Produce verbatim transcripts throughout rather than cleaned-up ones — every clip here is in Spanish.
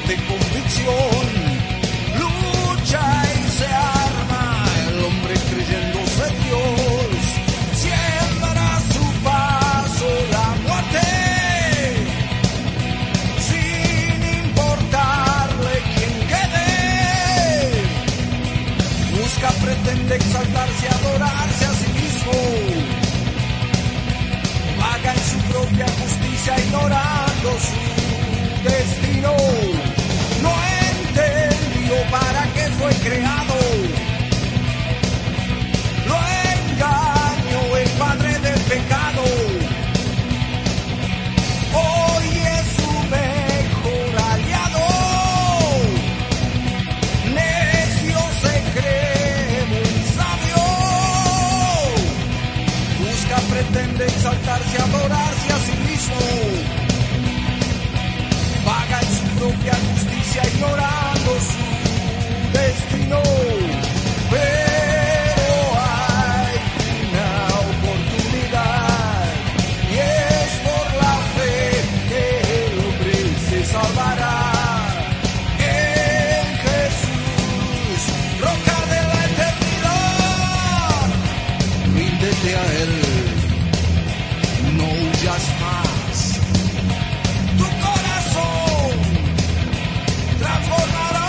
fuerte convicción, lucha y se arma el hombre creyéndose Dios, siembra su paso la muerte, sin importarle quién quede, busca, pretende exaltarse, adorarse a sí mismo, vaga en su propia justicia ignorando su destino, no entendió para qué fue creado, lo engañó el padre del pecado, hoy es su mejor aliado, necio se cree muy sabio, busca, pretende exaltarse, adorarse a sí mismo, vaga en su propia justicia ignorando su destino, pero hay una oportunidad y es por la fe que el hombre se salvará en Jesús, roca de la eternidad, ríndete a él, no huyas más, tu corazón transformará.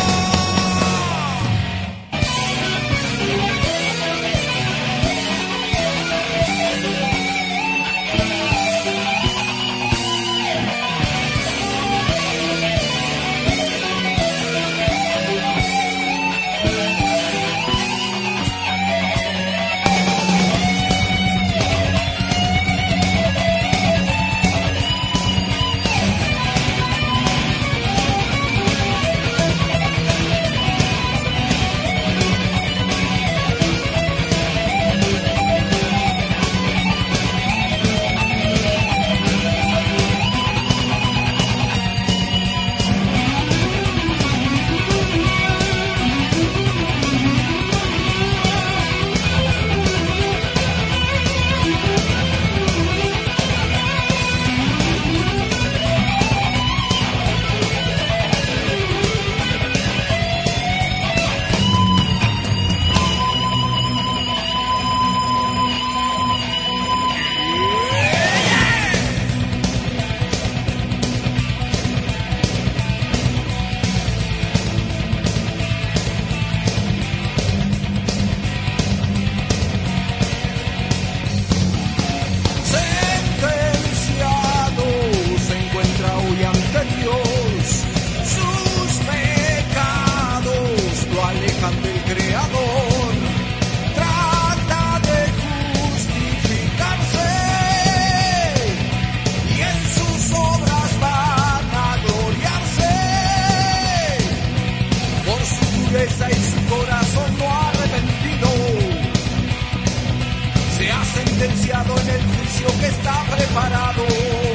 Y su corazón no arrepentido se ha sentenciado en el juicio que está preparado.